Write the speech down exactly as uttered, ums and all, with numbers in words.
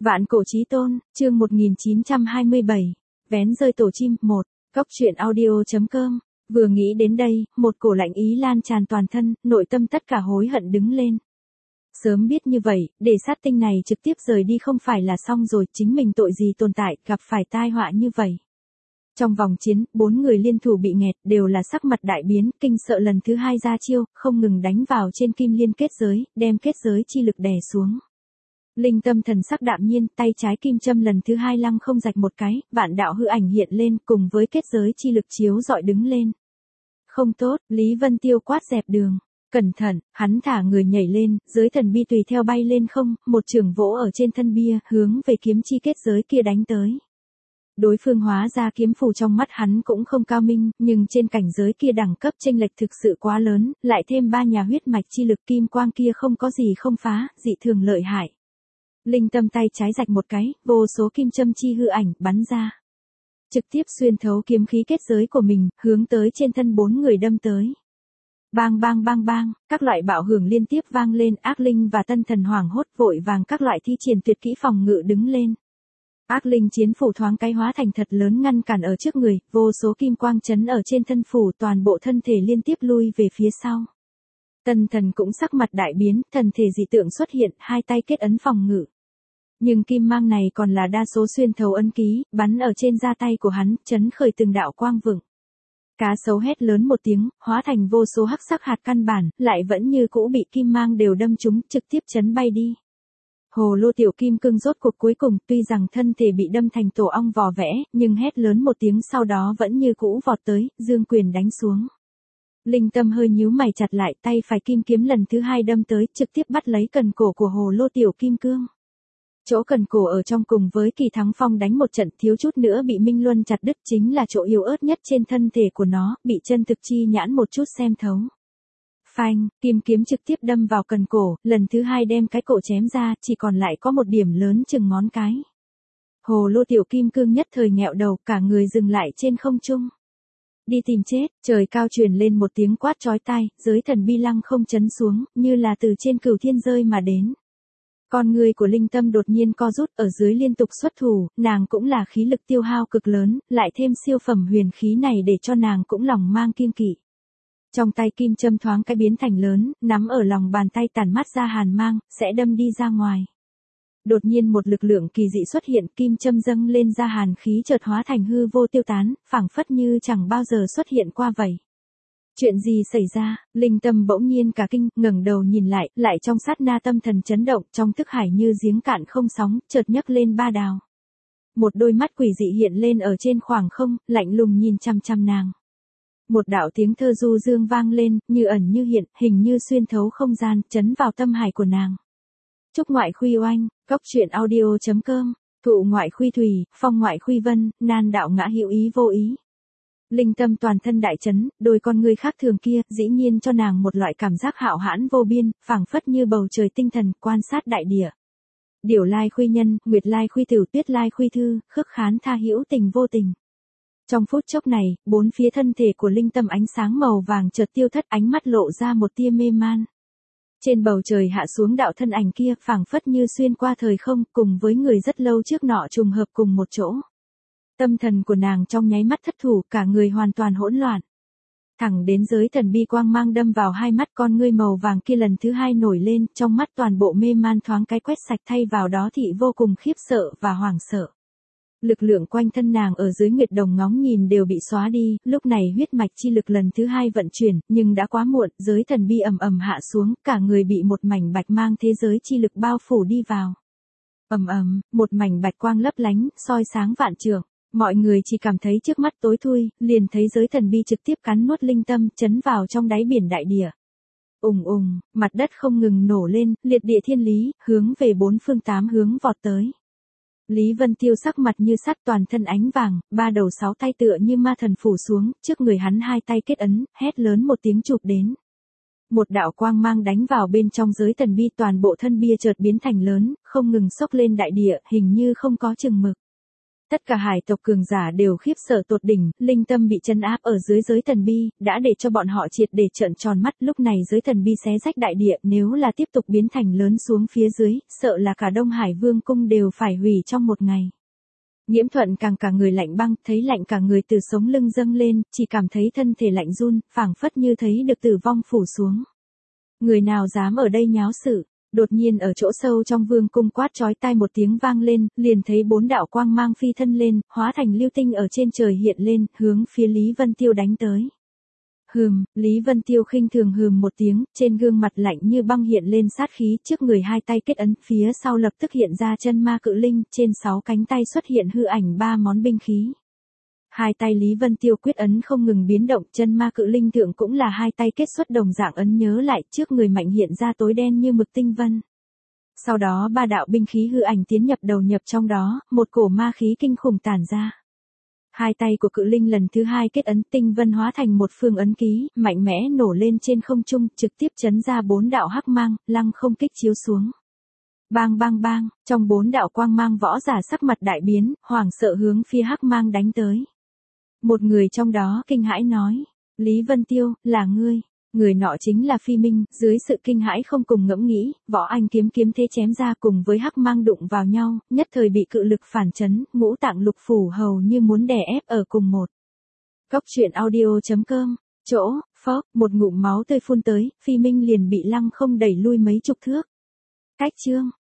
Vạn cổ chí tôn, chương một nghìn chín trăm hai mươi bảy, vén rơi tổ chim, một, Cốc truyện audio.com, vừa nghĩ đến đây, một cổ lạnh ý lan tràn toàn thân, nội tâm tất cả hối hận đứng lên. Sớm biết như vậy, để sát tinh này trực tiếp rời đi không phải là xong rồi, chính mình tội gì tồn tại, gặp phải tai họa như vậy. Trong vòng chiến, bốn người liên thủ bị nghẹt, đều là sắc mặt đại biến, kinh sợ lần thứ hai ra chiêu, không ngừng đánh vào trên kim liên kết giới, đem kết giới chi lực đè xuống. Linh tâm thần sắc đạm nhiên, tay trái kim châm lần thứ hai lăng không rạch một cái, vạn đạo hư ảnh hiện lên, cùng với kết giới chi lực chiếu dọi đứng lên. Không tốt, Lý Vân Tiêu quát dẹp đường. Cẩn thận, hắn thả người nhảy lên, giới thần bi tùy theo bay lên không, một trường vỗ ở trên thân bia, hướng về kiếm chi kết giới kia đánh tới. Đối phương hóa ra kiếm phù trong mắt hắn cũng không cao minh, nhưng trên cảnh giới kia đẳng cấp chênh lệch thực sự quá lớn, lại thêm ba nhà huyết mạch chi lực kim quang kia không có gì không phá, dị thường lợi hại. Linh tâm tay trái rạch một cái, vô số kim châm chi hư ảnh bắn ra. Trực tiếp xuyên thấu kiếm khí kết giới của mình, hướng tới trên thân bốn người đâm tới. Bang bang bang bang, các loại bạo hưởng liên tiếp vang lên, ác linh và tân thần hoảng hốt vội vàng các loại thi triển tuyệt kỹ phòng ngự đứng lên. Ác linh chiến phủ thoáng cái hóa thành thật lớn ngăn cản ở trước người, vô số kim quang chấn ở trên thân phủ, toàn bộ thân thể liên tiếp lui về phía sau. Tân thần cũng sắc mặt đại biến, thần thể dị tượng xuất hiện, hai tay kết ấn phòng ngự. Nhưng kim mang này còn là đa số xuyên thấu ấn ký, bắn ở trên da tay của hắn, chấn khởi từng đạo quang vựng. Cá sấu hét lớn một tiếng, hóa thành vô số hắc sắc hạt căn bản, lại vẫn như cũ bị kim mang đều đâm trúng, trực tiếp chấn bay đi. Hồ lô tiểu kim cương rốt cuộc cuối cùng, tuy rằng thân thể bị đâm thành tổ ong vò vẽ, nhưng hét lớn một tiếng sau đó vẫn như cũ vọt tới, dương quyền đánh xuống. Linh tâm hơi nhíu mày chặt lại, tay phải kim kiếm lần thứ hai đâm tới, trực tiếp bắt lấy cần cổ của hồ lô tiểu kim cương. Chỗ cần cổ ở trong cùng với Kỳ Thắng Phong đánh một trận thiếu chút nữa bị Minh Luân chặt đứt, chính là chỗ yếu ớt nhất trên thân thể của nó, bị chân thực chi nhãn một chút xem thấu. Phanh, kim kiếm trực tiếp đâm vào cần cổ, lần thứ hai đem cái cổ chém ra, chỉ còn lại có một điểm lớn chừng ngón cái. Hồ lô tiểu kim cương nhất thời nghẹo đầu, cả người dừng lại trên không trung. Đi tìm chết, trời cao truyền lên một tiếng quát chói tai, giới thần bi lăng không chấn xuống, như là từ trên cửu thiên rơi mà đến. Con người của linh tâm đột nhiên co rút, ở dưới liên tục xuất thủ, nàng cũng là khí lực tiêu hao cực lớn, lại thêm siêu phẩm huyền khí này để cho nàng cũng lòng mang kiêng kỵ. Trong tay kim châm thoáng cái biến thành lớn, nắm ở lòng bàn tay tản mắt ra hàn mang, sẽ đâm đi ra ngoài. Đột nhiên một lực lượng kỳ dị xuất hiện, kim châm dâng lên ra hàn khí chợt hóa thành hư vô tiêu tán, phảng phất như chẳng bao giờ xuất hiện qua vậy. Chuyện gì xảy ra? Linh tâm bỗng nhiên cả kinh, ngẩng đầu nhìn lại, lại trong sát na tâm thần chấn động, trong thức hải như giếng cạn không sóng, chợt nhấc lên ba đào. Một đôi mắt quỷ dị hiện lên ở trên khoảng không, lạnh lùng nhìn chăm chăm nàng. Một đạo tiếng thơ du dương vang lên, như ẩn như hiện, hình như xuyên thấu không gian, chấn vào tâm hải của nàng. Trúc ngoại khuy oanh, cốc truyện audio.com, thụ ngoại khuy thủy, phong ngoại khuy vân, nan đạo ngã hữu ý vô ý. Linh tâm toàn thân đại chấn, đôi con người khác thường kia, dĩ nhiên cho nàng một loại cảm giác hạo hãn vô biên, phảng phất như bầu trời tinh thần, quan sát đại địa. Điểu lai khuy nhân, nguyệt lai khuy tiểu, tuyết lai khuy thư, khước khán tha hữu tình vô tình. Trong phút chốc này, bốn phía thân thể của linh tâm ánh sáng màu vàng chợt tiêu thất, ánh mắt lộ ra một tia mê man. Trên bầu trời hạ xuống đạo thân ảnh kia, phảng phất như xuyên qua thời không, cùng với người rất lâu trước nọ trùng hợp cùng một chỗ. Tâm thần của nàng trong nháy mắt thất thủ, cả người hoàn toàn hỗn loạn. Thẳng đến giới thần bi quang mang đâm vào hai mắt, con ngươi màu vàng kia lần thứ hai nổi lên, trong mắt toàn bộ mê man thoáng cái quét sạch, thay vào đó thị vô cùng khiếp sợ và hoảng sợ. Lực lượng quanh thân nàng ở dưới nguyệt đồng ngóng nhìn đều bị xóa đi, lúc này huyết mạch chi lực lần thứ hai vận chuyển, nhưng đã quá muộn, giới thần bi ầm ầm hạ xuống, cả người bị một mảnh bạch mang thế giới chi lực bao phủ đi vào. Ầm ầm, một mảnh bạch quang lấp lánh, soi sáng vạn trượng. Mọi người chỉ cảm thấy trước mắt tối thui, liền thấy giới thần bi trực tiếp cắn nuốt linh tâm, chấn vào trong đáy biển đại địa. Ùng ùng, mặt đất không ngừng nổ lên, liệt địa thiên lý, hướng về bốn phương tám hướng vọt tới. Lý Vân Tiêu sắc mặt như sắt, toàn thân ánh vàng, ba đầu sáu tay tựa như ma thần phủ xuống, trước người hắn hai tay kết ấn, hét lớn một tiếng chụp đến. Một đạo quang mang đánh vào bên trong giới thần bi, toàn bộ thân bia chợt biến thành lớn, không ngừng xốc lên đại địa, hình như không có chừng mực. Tất cả hải tộc cường giả đều khiếp sợ tột đỉnh, linh tâm bị trấn áp ở dưới giới thần bi, đã để cho bọn họ triệt để trợn tròn mắt. Lúc này giới thần bi xé rách đại địa, nếu là tiếp tục biến thành lớn xuống phía dưới, sợ là cả Đông Hải Vương cung đều phải hủy trong một ngày. Nhiễm Thuận càng cả người lạnh băng, thấy lạnh cả người từ sống lưng dâng lên, chỉ cảm thấy thân thể lạnh run, phảng phất như thấy được tử vong phủ xuống. Người nào dám ở đây nháo sự? Đột nhiên ở chỗ sâu trong vương cung quát chói tai một tiếng vang lên, liền thấy bốn đạo quang mang phi thân lên, hóa thành lưu tinh ở trên trời hiện lên, hướng phía Lý Vân Tiêu đánh tới. Hừm, Lý Vân Tiêu khinh thường hừm một tiếng, trên gương mặt lạnh như băng hiện lên sát khí, trước người hai tay kết ấn, phía sau lập tức hiện ra chân ma cự linh, trên sáu cánh tay xuất hiện hư ảnh ba món binh khí. Hai tay Lý Vân Tiêu quyết ấn không ngừng biến động, chân ma cự linh thượng cũng là hai tay kết xuất đồng dạng ấn nhớ lại, trước người mạnh hiện ra tối đen như mực tinh vân. Sau đó ba đạo binh khí hư ảnh tiến nhập đầu nhập trong đó, một cổ ma khí kinh khủng tản ra. Hai tay của cự linh lần thứ hai kết ấn, tinh vân hóa thành một phương ấn ký, mạnh mẽ nổ lên trên không trung, trực tiếp chấn ra bốn đạo hắc mang, lăng không kích chiếu xuống. Bang bang bang, trong bốn đạo quang mang võ giả sắc mặt đại biến, hoảng sợ hướng phía hắc mang đánh tới. Một người trong đó kinh hãi nói, Lý Vân Tiêu, là ngươi. Người nọ chính là Phi Minh, dưới sự kinh hãi không cùng ngẫm nghĩ, võ anh kiếm kiếm thế chém ra cùng với hắc mang đụng vào nhau, nhất thời bị cự lực phản chấn, ngũ tạng lục phủ hầu như muốn đè ép ở cùng một. Góc truyện audio chấm com, chỗ, phốc, một ngụm máu tươi phun tới, Phi Minh liền bị lăng không đẩy lui mấy chục thước. Cách chương.